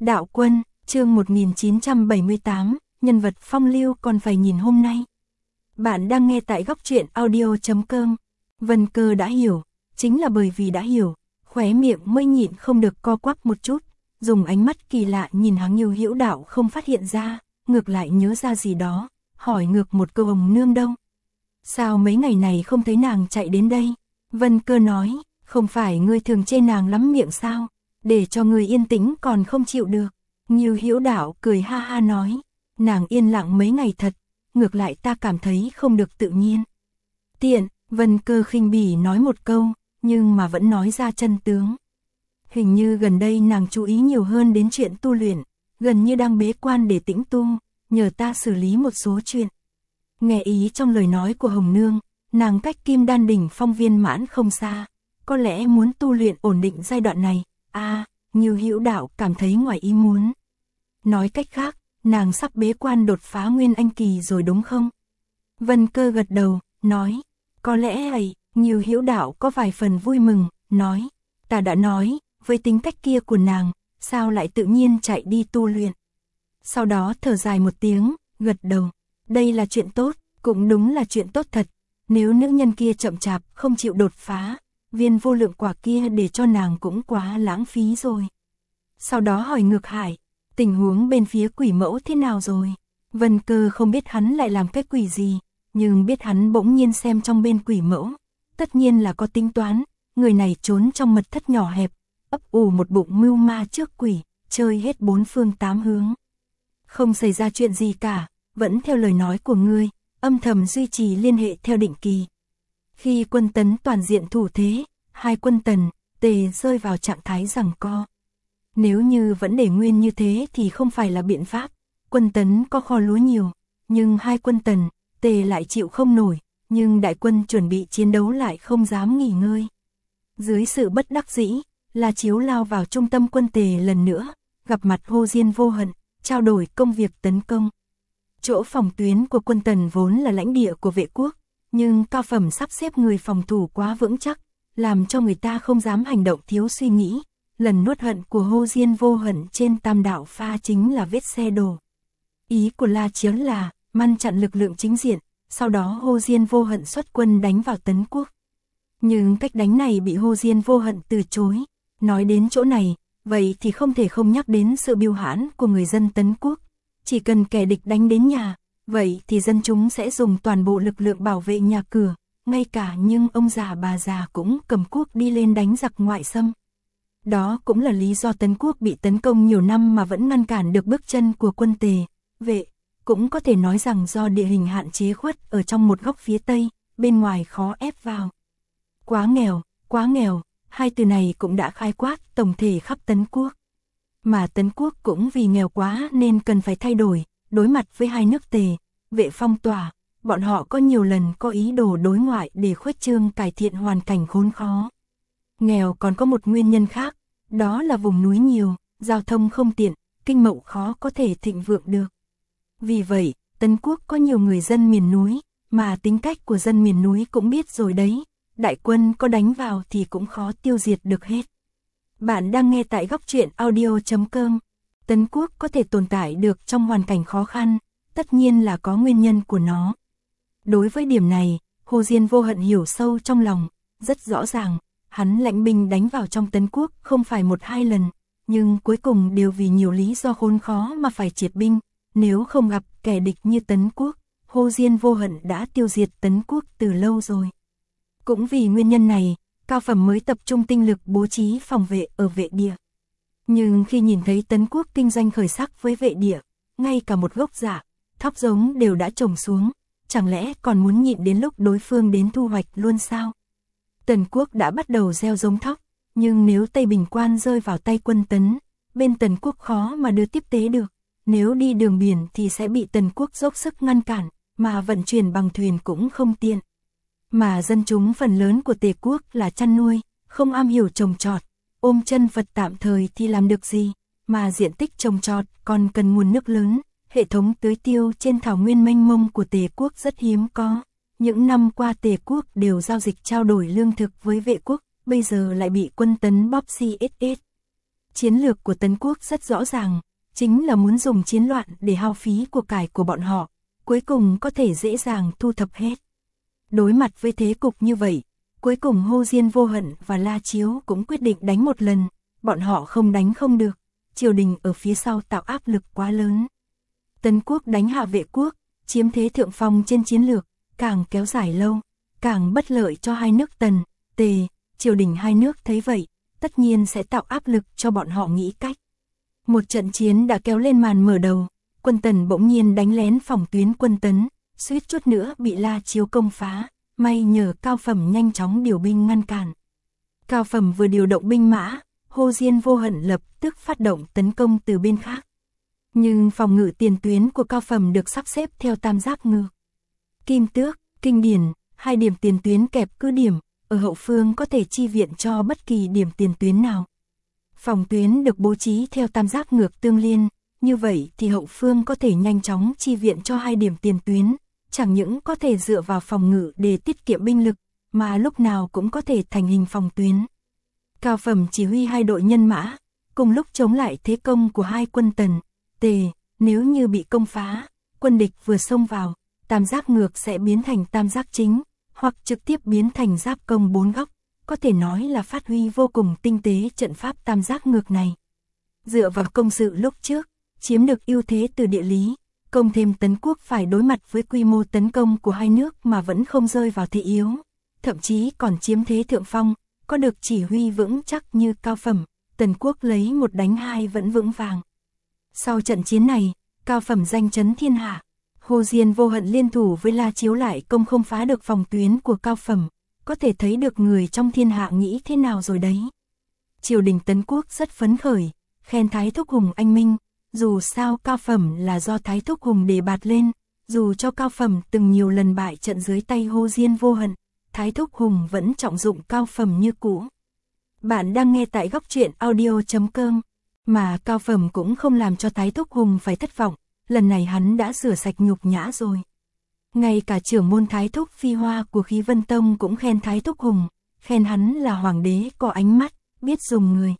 Đạo Quân, chương 1978, nhân vật phong lưu còn phải nhìn hôm nay. Bạn đang nghe tại góc truyện audio.com. Vân Cơ đã hiểu, chính là bởi vì đã hiểu, khóe miệng mới nhịn không được co quắp một chút, dùng ánh mắt kỳ lạ nhìn hắn Như Hữu Đạo không phát hiện ra, ngược lại nhớ ra gì đó, hỏi ngược một câu Hồng Nương đâu. Sao mấy ngày này không thấy nàng chạy đến đây? Vân Cơ nói, không phải ngươi thường chê nàng lắm miệng sao, để cho ngươi yên tĩnh còn không chịu được. Như Hữu Đạo cười ha ha nói, nàng yên lặng mấy ngày thật, ngược lại ta cảm thấy không được tự nhiên. Tiện, Vân Cơ khinh bỉ nói một câu, nhưng mà vẫn nói ra chân tướng. Hình như gần đây nàng chú ý nhiều hơn đến chuyện tu luyện, gần như đang bế quan để tĩnh tu, nhờ ta xử lý một số chuyện. Nghe ý trong lời nói của Hồng Nương, nàng cách Kim Đan đỉnh phong viên mãn không xa, có lẽ muốn tu luyện ổn định giai đoạn này. Như Hữu Đạo cảm thấy ngoài ý muốn. Nói cách khác, nàng sắp bế quan đột phá Nguyên Anh kỳ rồi đúng không? Vân Cơ gật đầu, nói, có lẽ ấy. Như Hữu Đạo có vài phần vui mừng, nói, ta đã nói, với tính cách kia của nàng, sao lại tự nhiên chạy đi tu luyện. Sau đó thở dài một tiếng, gật đầu, đây là chuyện tốt, cũng đúng là chuyện tốt thật, nếu nữ nhân kia chậm chạp không chịu đột phá, viên vô lượng quả kia để cho nàng cũng quá lãng phí rồi. Sau đó hỏi ngược Hải, tình huống bên phía Quỷ Mẫu thế nào rồi? Vân Cơ không biết hắn lại làm cái quỷ gì, nhưng biết hắn bỗng nhiên xem trong bên Quỷ Mẫu, tất nhiên là có tính toán, người này trốn trong mật thất nhỏ hẹp, ấp ủ một bụng mưu ma trước quỷ, chơi hết bốn phương tám hướng. Không xảy ra chuyện gì cả, vẫn theo lời nói của ngươi, âm thầm duy trì liên hệ theo định kỳ. Khi quân Tấn toàn diện thủ thế, hai quân Tần, Tề rơi vào trạng thái giằng co. Nếu như vẫn để nguyên như thế thì không phải là biện pháp, quân Tấn có kho lúa nhiều, nhưng hai quân Tần, Tề lại chịu không nổi, nhưng đại quân chuẩn bị chiến đấu lại không dám nghỉ ngơi. Dưới sự bất đắc dĩ, La Chiếu lao vào trung tâm quân Tề lần nữa, gặp mặt Hồ Diên Vô Hận, trao đổi công việc tấn công. Chỗ phòng tuyến của quân Tần vốn là lãnh địa của vệ quốc, nhưng cao phẩm sắp xếp người phòng thủ quá vững chắc, làm cho người ta không dám hành động thiếu suy nghĩ. Lần nuốt hận của Hồ Diên Vô Hận trên Tam Đạo Pha chính là vết xe đổ. Ý của La Chiếu là ngăn chặn lực lượng chính diện, sau đó Hồ Diên Vô Hận xuất quân đánh vào Tấn Quốc. Nhưng cách đánh này bị Hồ Diên Vô Hận từ chối. Nói đến chỗ này, vậy thì không thể không nhắc đến sự biêu hãn của người dân Tấn Quốc. Chỉ cần kẻ địch đánh đến nhà, vậy thì dân chúng sẽ dùng toàn bộ lực lượng bảo vệ nhà cửa, ngay cả những ông già bà già cũng cầm cuốc đi lên đánh giặc ngoại xâm. Đó cũng là lý do Tấn Quốc bị tấn công nhiều năm mà vẫn ngăn cản được bước chân của quân Tề, Vệ. Cũng có thể nói rằng do địa hình hạn chế khuất ở trong một góc phía Tây, bên ngoài khó ép vào. Quá nghèo, hai từ này cũng đã khái quát tổng thể khắp Tấn Quốc. Mà Tấn Quốc cũng vì nghèo quá nên cần phải thay đổi, đối mặt với hai nước Tề, Vệ phong tỏa, bọn họ có nhiều lần có ý đồ đối ngoại để khuếch trương cải thiện hoàn cảnh khốn khó. Nghèo còn có một nguyên nhân khác, đó là vùng núi nhiều, giao thông không tiện, kinh mậu khó có thể thịnh vượng được. Vì vậy, Tấn Quốc có nhiều người dân miền núi, mà tính cách của dân miền núi cũng biết rồi đấy, đại quân có đánh vào thì cũng khó tiêu diệt được hết. Bạn đang nghe tại góc truyện audio.com. Tấn Quốc có thể tồn tại được trong hoàn cảnh khó khăn, tất nhiên là có nguyên nhân của nó. Đối với điểm này, Hồ Diên Vô Hận hiểu sâu trong lòng, rất rõ ràng, hắn lãnh binh đánh vào trong Tấn Quốc không phải một hai lần, nhưng cuối cùng đều vì nhiều lý do khốn khó mà phải triệt binh. Nếu không gặp kẻ địch như Tấn Quốc, Hồ Diên Vô Hận đã tiêu diệt Tấn Quốc từ lâu rồi. Cũng vì nguyên nhân này, cao phẩm mới tập trung tinh lực bố trí phòng vệ ở vệ địa. Nhưng khi nhìn thấy Tấn Quốc kinh doanh khởi sắc với vệ địa, ngay cả một gốc dạ, thóc giống đều đã trồng xuống, chẳng lẽ còn muốn nhịn đến lúc đối phương đến thu hoạch luôn sao? Tần Quốc đã bắt đầu gieo giống thóc, nhưng nếu Tây Bình Quan rơi vào tay quân Tấn, bên Tần Quốc khó mà đưa tiếp tế được. Nếu đi đường biển thì sẽ bị Tần Quốc dốc sức ngăn cản, mà vận chuyển bằng thuyền cũng không tiện. Mà dân chúng phần lớn của Tề Quốc là chăn nuôi, không am hiểu trồng trọt, ôm chân Phật tạm thời thì làm được gì, mà diện tích trồng trọt còn cần nguồn nước lớn, hệ thống tưới tiêu trên thảo nguyên mênh mông của Tề Quốc rất hiếm có. Những năm qua Tề Quốc đều giao dịch trao đổi lương thực với Vệ Quốc, bây giờ lại bị quân Tấn bóp CSS. Chiến lược của Tấn Quốc rất rõ ràng, chính là muốn dùng chiến loạn để hao phí của cải của bọn họ, cuối cùng có thể dễ dàng thu thập hết. Đối mặt với thế cục như vậy, cuối cùng Hồ Diên Vô Hận và La Chiếu cũng quyết định đánh một lần, bọn họ không đánh không được, triều đình ở phía sau tạo áp lực quá lớn. Tấn Quốc đánh hạ Vệ Quốc, chiếm thế thượng phong trên chiến lược, càng kéo dài lâu, càng bất lợi cho hai nước Tần, Tề, triều đình hai nước thấy vậy, tất nhiên sẽ tạo áp lực cho bọn họ nghĩ cách. Một trận chiến đã kéo lên màn mở đầu, quân Tần bỗng nhiên đánh lén phòng tuyến quân Tấn, suýt chút nữa bị La Chiếu công phá, may nhờ Cao Phẩm nhanh chóng điều binh ngăn cản. Cao Phẩm vừa điều động binh mã, Hồ Diên Vô Hận lập tức phát động tấn công từ bên khác. Nhưng phòng ngự tiền tuyến của Cao Phẩm được sắp xếp theo tam giác ngược. Kim Tước, Kinh Điển, hai điểm tiền tuyến kẹp cứ điểm, ở hậu phương có thể chi viện cho bất kỳ điểm tiền tuyến nào. Phòng tuyến được bố trí theo tam giác ngược tương liên, như vậy thì hậu phương có thể nhanh chóng chi viện cho hai điểm tiền tuyến, chẳng những có thể dựa vào phòng ngự để tiết kiệm binh lực, mà lúc nào cũng có thể thành hình phòng tuyến. Cao Phẩm chỉ huy hai đội nhân mã, cùng lúc chống lại thế công của hai quân Tần, Tề, nếu như bị công phá, quân địch vừa xông vào, tam giác ngược sẽ biến thành tam giác chính, hoặc trực tiếp biến thành giáp công bốn góc, có thể nói là phát huy vô cùng tinh tế trận pháp tam giác ngược này. Dựa vào công sự lúc trước, chiếm được ưu thế từ địa lý, công thêm Tấn Quốc phải đối mặt với quy mô tấn công của hai nước mà vẫn không rơi vào thế yếu, thậm chí còn chiếm thế thượng phong, có được chỉ huy vững chắc như Cao Phẩm, Tần Quốc lấy một đánh hai vẫn vững vàng. Sau trận chiến này, Cao Phẩm danh chấn thiên hạ, Hồ Diên Vô Hận liên thủ với La Chiếu lại công không phá được phòng tuyến của Cao Phẩm, có thể thấy được người trong thiên hạ nghĩ thế nào rồi đấy. Triều đình Tấn Quốc rất phấn khởi, khen Thái Thúc Hùng anh minh, dù sao Cao Phẩm là do Thái Thúc Hùng đề bạt lên, dù cho Cao Phẩm từng nhiều lần bại trận dưới tay Hồ Diên Vô Hận, Thái Thúc Hùng vẫn trọng dụng Cao Phẩm như cũ. Bạn đang nghe tại góc truyện audio.com, mà Cao Phẩm cũng không làm cho Thái Thúc Hùng phải thất vọng, lần này hắn đã rửa sạch nhục nhã rồi. Ngay cả trưởng môn Thái Thúc Phi Hoa của Khí Vân Tông cũng khen Thái Thúc Hùng, khen hắn là hoàng đế có ánh mắt, biết dùng người.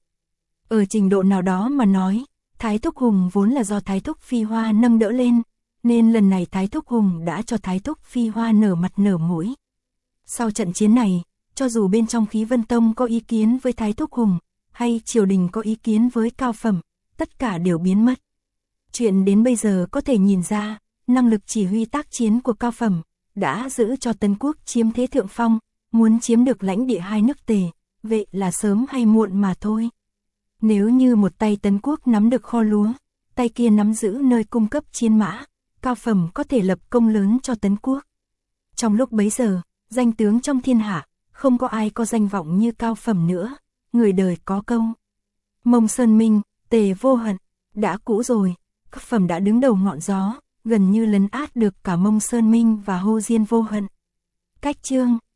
Ở trình độ nào đó mà nói, Thái Thúc Hùng vốn là do Thái Thúc Phi Hoa nâng đỡ lên, nên lần này Thái Thúc Hùng đã cho Thái Thúc Phi Hoa nở mặt nở mũi. Sau trận chiến này, cho dù bên trong Khí Vân Tông có ý kiến với Thái Thúc Hùng, hay triều đình có ý kiến với Cao Phẩm, tất cả đều biến mất. Chuyện đến bây giờ có thể nhìn ra, năng lực chỉ huy tác chiến của Cao Phẩm đã giữ cho Tấn Quốc chiếm thế thượng phong, muốn chiếm được lãnh địa hai nước Tề, Vệ là sớm hay muộn mà thôi. Nếu như một tay Tấn Quốc nắm được kho lúa, tay kia nắm giữ nơi cung cấp chiến mã, Cao Phẩm có thể lập công lớn cho Tấn Quốc. Trong lúc bấy giờ, danh tướng trong thiên hạ, không có ai có danh vọng như Cao Phẩm nữa, người đời có câu. Mông Sơn Minh, Tề Vô Hận, đã cũ rồi, Cao Phẩm đã đứng đầu ngọn gió, gần như lấn át được cả Mông Sơn Minh và Hồ Diên Vô Hận. Cách chương